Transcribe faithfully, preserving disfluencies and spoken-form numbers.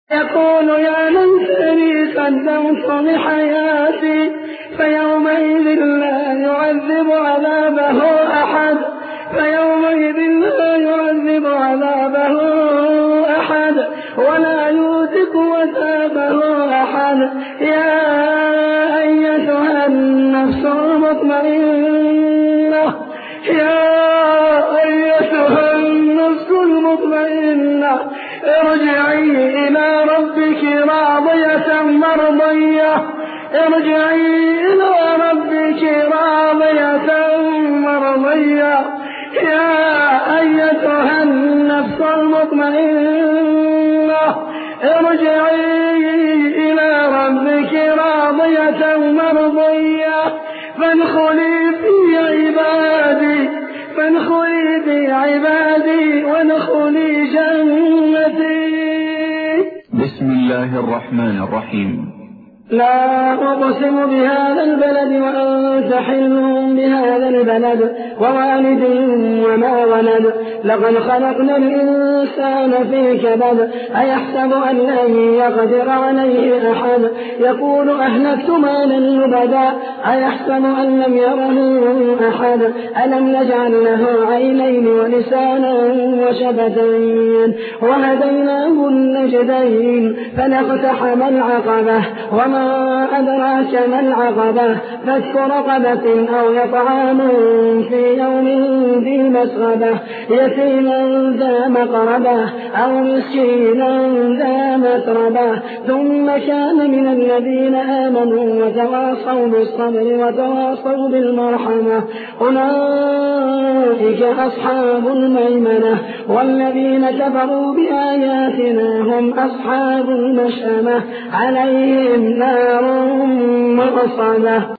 يقول يا ليتني قدمت لحياتي فيومئذ لا يعذب عذابه أحد فيومئذ لا يعذب عذابه أحد ولا يوثق وثاقه أحد. يا أيتها النفس المطمئنة يا أيتها النفس المطمئنة ارجعي إلى ربك راضية مرضية ارجعي إلى ربك راضية مرضية. يا أيتها النفس المطمئنة ارجعي إلى ربك راضية مرضية فادخلي في عبادي فادخلي في عبادي وادخلي جنتي. بسم الله الرحمن الرحيم. لا أقسم بهذا البلد وأنت حل بهذا البلد ووالد وما ولد لقد خلقنا الإنسان في كبد أيحسب أن لن يقدر عليه أحد يقول أهلكت مالا لبدا أيحسب أن لم يره أحد ألم نجعل له عينين ولسانا وشفتين وهديناه النجدين فلاقتحم العقبة وما أدراك ما العقبة فك رقبة أو إطعام في يوم ذي مسغبة يتيما ذا مقربة أو مسكينا ذا متربة ثم كان من الذين آمنوا وتواصوا بالصبر وتواصوا بالمرحمة أولئك أصحاب الميمنة والذين كفروا بآياتنا هم أصحاب المشأمة عليهم نار مؤصدة.